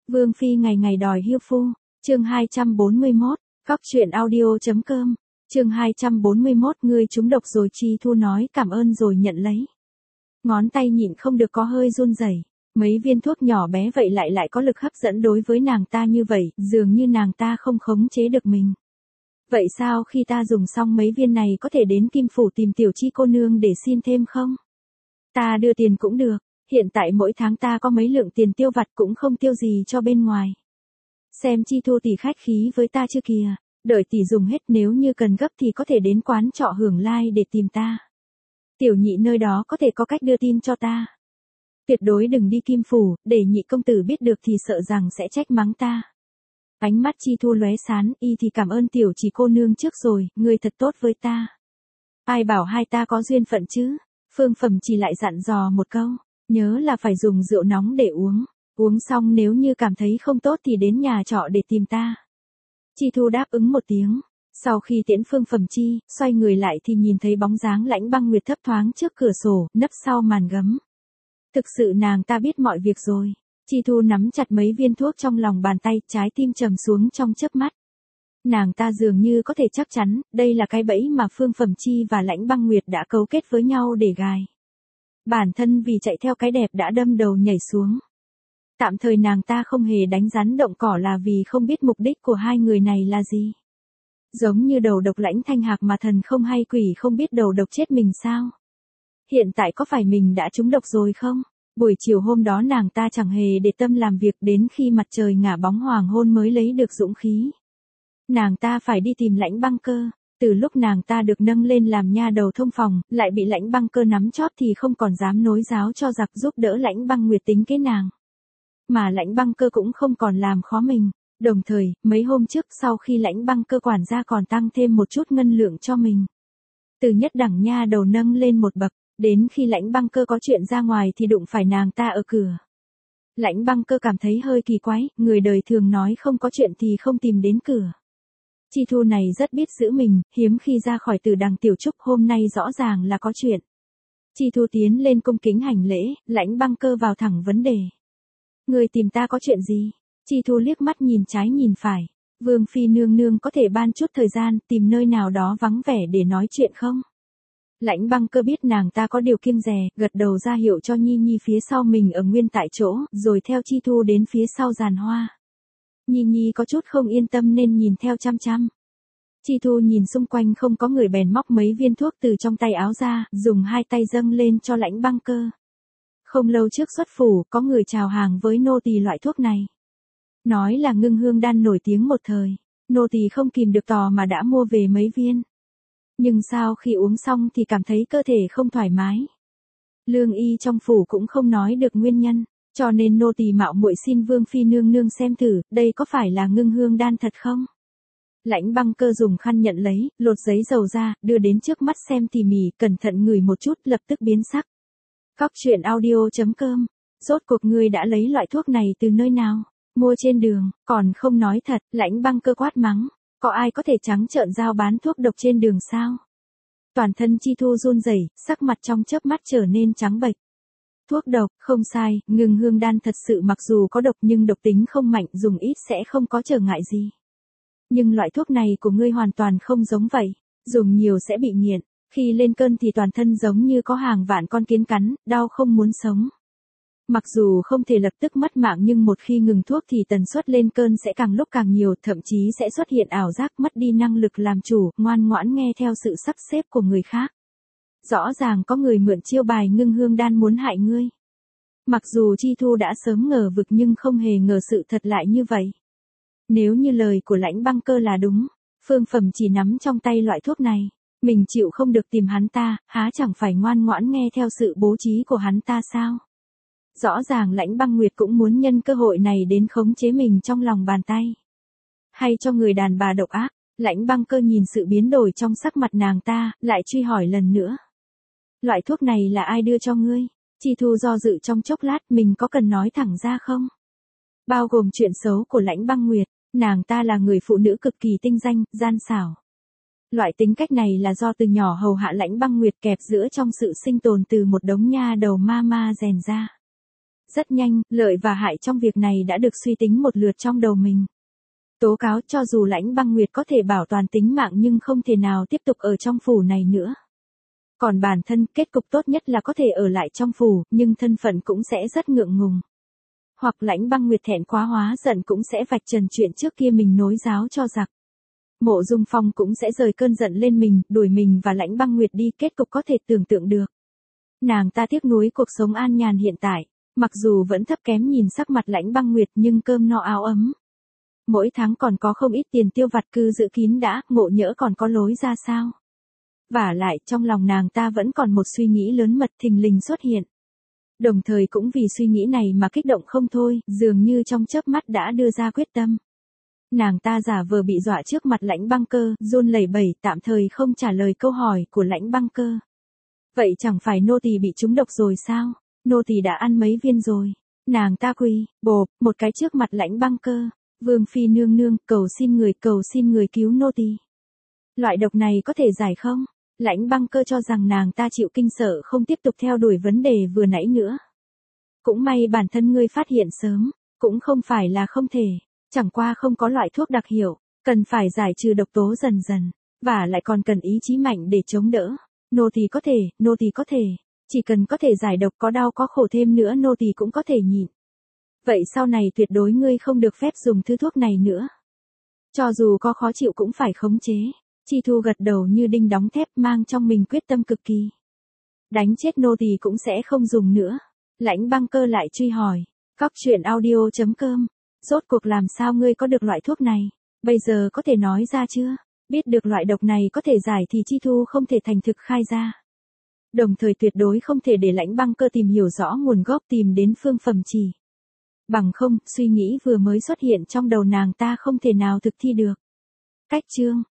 Vương Phi ngày ngày đòi hiêu phu, chương 241, cóc truyện audio.com, chương 241 ngươi trúng độc rồi. Chi Thu nói cảm ơn rồi nhận lấy. Ngón tay nhịn không được có hơi run rẩy. Mấy viên thuốc nhỏ bé vậy lại có lực hấp dẫn đối với nàng ta như vậy, dường như nàng ta không khống chế được mình. Vậy sao khi ta dùng xong mấy viên này có thể đến Kim Phủ tìm Tiểu Chi cô nương để xin thêm không? Ta đưa tiền cũng được, hiện tại mỗi tháng ta có mấy lượng tiền tiêu vặt cũng không tiêu gì cho bên ngoài. Xem Chi Thu tỷ khách khí với ta chưa kìa, đợi tỷ dùng hết nếu như cần gấp thì có thể đến quán trọ Hưởng Lai để tìm ta. Tiểu nhị nơi đó có thể có cách đưa tin cho ta. Tuyệt đối đừng đi Kim Phủ, để nhị công tử biết được thì sợ rằng sẽ trách mắng ta. Ánh mắt Chi Thu lóe sáng, y thì cảm ơn Tiểu Chỉ cô nương trước rồi, ngươi thật tốt với ta. Ai bảo hai ta có duyên phận chứ? Phương Phẩm chỉ lại dặn dò một câu, nhớ là phải dùng rượu nóng để uống. Uống xong nếu như cảm thấy không tốt thì đến nhà trọ để tìm ta. Chi Thu đáp ứng một tiếng. Sau khi tiễn Phương Phẩm Chi, xoay người lại thì nhìn thấy bóng dáng Lãnh Băng Nguyệt thấp thoáng trước cửa sổ, nấp sau màn gấm. Thực sự nàng ta biết mọi việc rồi. Chi Thu nắm chặt mấy viên thuốc trong lòng bàn tay, trái tim trầm xuống trong chớp mắt. Nàng ta dường như có thể chắc chắn, đây là cái bẫy mà Phương Phẩm Chi và Lãnh Băng Nguyệt đã cấu kết với nhau để gài. Bản thân vì chạy theo cái đẹp đã đâm đầu nhảy xuống. Tạm thời nàng ta không hề đánh rắn động cỏ là vì không biết mục đích của hai người này là gì. Giống như đầu độc Lãnh Thanh Hạc mà thần không hay quỷ không biết đầu độc chết mình sao? Hiện tại có phải mình đã trúng độc rồi không? Buổi chiều hôm đó nàng ta chẳng hề để tâm làm việc, đến khi mặt trời ngả bóng hoàng hôn mới lấy được dũng khí. Nàng ta phải đi tìm Lãnh Băng Cơ. Từ lúc nàng ta được nâng lên làm nha đầu thông phòng, lại bị Lãnh Băng Cơ nắm chóp thì không còn dám nối giáo cho giặc giúp đỡ Lãnh Băng Nguyệt tính kế nàng. Mà Lãnh Băng Cơ cũng không còn làm khó mình. Đồng thời, mấy hôm trước sau khi Lãnh Băng Cơ quản gia còn tăng thêm một chút ngân lượng cho mình. Từ nhất đẳng nha đầu nâng lên một bậc, đến khi Lãnh Băng Cơ có chuyện ra ngoài thì đụng phải nàng ta ở cửa. Lãnh Băng Cơ cảm thấy hơi kỳ quái, người đời thường nói không có chuyện thì không tìm đến cửa. Chi Thu này rất biết giữ mình, hiếm khi ra khỏi Tử Đằng Tiểu Trúc, hôm nay rõ ràng là có chuyện. Chi Thu tiến lên cung kính hành lễ, Lãnh Băng Cơ vào thẳng vấn đề. Người tìm ta có chuyện gì? Chi Thu liếc mắt nhìn trái nhìn phải. Vương Phi nương nương có thể ban chút thời gian tìm nơi nào đó vắng vẻ để nói chuyện không? Lãnh Băng Cơ biết nàng ta có điều kiêng dè, gật đầu ra hiệu cho Nhi Nhi phía sau mình ở nguyên tại chỗ, rồi theo Chi Thu đến phía sau giàn hoa. Nhi Nhi có chút không yên tâm nên nhìn theo chăm chăm. Chi Thu nhìn xung quanh không có người bèn móc mấy viên thuốc từ trong tay áo ra, dùng hai tay dâng lên cho Lãnh Băng Cơ. Không lâu trước xuất phủ, có người chào hàng với nô tỳ loại thuốc này. Nói là ngưng hương đan nổi tiếng một thời, nô tỳ không kìm được tò mà đã mua về mấy viên. Nhưng sao khi uống xong thì cảm thấy cơ thể không thoải mái. Lương y trong phủ cũng không nói được nguyên nhân, cho nên nô tỳ mạo muội xin Vương Phi nương nương xem thử, đây có phải là ngưng hương đan thật không? Lãnh Băng Cơ dùng khăn nhận lấy, lột giấy dầu ra, đưa đến trước mắt xem tỉ mỉ, cẩn thận ngửi một chút, lập tức biến sắc. Cóc truyện audio.com, rốt cuộc ngươi đã lấy loại thuốc này từ nơi nào? Mua trên đường, còn không nói thật. Lãnh Băng Cơ quát mắng. Có ai có thể trắng trợn giao bán thuốc độc trên đường sao? Toàn thân Chi Thu run rẩy, sắc mặt trong chớp mắt trở nên trắng bệch. Thuốc độc, không sai, ngưng hương đan thật sự mặc dù có độc nhưng độc tính không mạnh, dùng ít sẽ không có trở ngại gì. Nhưng loại thuốc này của ngươi hoàn toàn không giống vậy, dùng nhiều sẽ bị nghiện, khi lên cơn thì toàn thân giống như có hàng vạn con kiến cắn, đau không muốn sống. Mặc dù không thể lập tức mất mạng nhưng một khi ngừng thuốc thì tần suất lên cơn sẽ càng lúc càng nhiều, thậm chí sẽ xuất hiện ảo giác, mất đi năng lực làm chủ, ngoan ngoãn nghe theo sự sắp xếp của người khác. Rõ ràng có người mượn chiêu bài ngưng hương đan muốn hại ngươi. Mặc dù Chi Thu đã sớm ngờ vực nhưng không hề ngờ sự thật lại như vậy. Nếu như lời của Lãnh Băng Cơ là đúng, Phương Phẩm chỉ nắm trong tay loại thuốc này, mình chịu không được tìm hắn ta, há chẳng phải ngoan ngoãn nghe theo sự bố trí của hắn ta sao? Rõ ràng Lãnh Băng Nguyệt cũng muốn nhân cơ hội này đến khống chế mình trong lòng bàn tay. Hay cho người đàn bà độc ác. Lãnh Băng Cơ nhìn sự biến đổi trong sắc mặt nàng ta, lại truy hỏi lần nữa. Loại thuốc này là ai đưa cho ngươi? Chi Thu do dự trong chốc lát, mình có cần nói thẳng ra không? Bao gồm chuyện xấu của Lãnh Băng Nguyệt, nàng ta là người phụ nữ cực kỳ tinh danh, gian xảo. Loại tính cách này là do từ nhỏ hầu hạ Lãnh Băng Nguyệt kẹp giữa trong sự sinh tồn từ một đống nha đầu ma ma rèn ra. Rất nhanh, lợi và hại trong việc này đã được suy tính một lượt trong đầu mình. Tố cáo cho dù Lãnh Băng Nguyệt có thể bảo toàn tính mạng nhưng không thể nào tiếp tục ở trong phủ này nữa. Còn bản thân, kết cục tốt nhất là có thể ở lại trong phủ, nhưng thân phận cũng sẽ rất ngượng ngùng. Hoặc Lãnh Băng Nguyệt thẹn quá hóa giận cũng sẽ vạch trần chuyện trước kia mình nối giáo cho giặc. Mộ Dung Phong cũng sẽ rời cơn giận lên mình, đuổi mình và Lãnh Băng Nguyệt đi, kết cục có thể tưởng tượng được. Nàng ta tiếc nuối cuộc sống an nhàn hiện tại, mặc dù vẫn thấp kém nhìn sắc mặt Lãnh Băng Nguyệt nhưng cơm no áo ấm. Mỗi tháng còn có không ít tiền tiêu vặt, cứ giữ kín đã, ngộ nhỡ còn có lối ra sao. Vả lại trong lòng nàng ta vẫn còn một suy nghĩ lớn mật thình lình xuất hiện. Đồng thời cũng vì suy nghĩ này mà kích động không thôi, dường như trong chớp mắt đã đưa ra quyết tâm. Nàng ta giả vờ bị dọa trước mặt Lãnh Băng Cơ, run lẩy bẩy tạm thời không trả lời câu hỏi của Lãnh Băng Cơ. Vậy chẳng phải nô tỳ bị trúng độc rồi sao? Nô tỳ đã ăn mấy viên rồi. Nàng ta quỳ, bộp, một cái trước mặt Lãnh Băng Cơ. Vương phi nương nương, cầu xin người cứu nô tỳ. Loại độc này có thể giải không? Lãnh Băng Cơ cho rằng nàng ta chịu kinh sợ không tiếp tục theo đuổi vấn đề vừa nãy nữa. Cũng may bản thân ngươi phát hiện sớm, cũng không phải là không thể, chẳng qua không có loại thuốc đặc hiệu, cần phải giải trừ độc tố dần dần, và lại còn cần ý chí mạnh để chống đỡ. Nô tỳ có thể, chỉ cần có thể giải độc, có đau có khổ thêm nữa nô tỳ cũng có thể nhịn. Vậy sau này tuyệt đối ngươi không được phép dùng thứ thuốc này nữa. Cho dù có khó chịu cũng phải khống chế. Chi Thu gật đầu như đinh đóng thép, mang trong mình quyết tâm cực kỳ. Đánh chết nô tỳ cũng sẽ không dùng nữa. Lãnh Băng Cơ lại truy hỏi. Cóc.audio.com. Rốt cuộc làm sao ngươi có được loại thuốc này? Bây giờ có thể nói ra chưa? Biết được loại độc này có thể giải thì Chi Thu không thể thành thực khai ra. Đồng thời tuyệt đối không thể để Lãnh Băng Cơ tìm hiểu rõ nguồn gốc, tìm đến phương phẩm chỉ. Bằng không, suy nghĩ vừa mới xuất hiện trong đầu nàng ta không thể nào thực thi được. Cách chương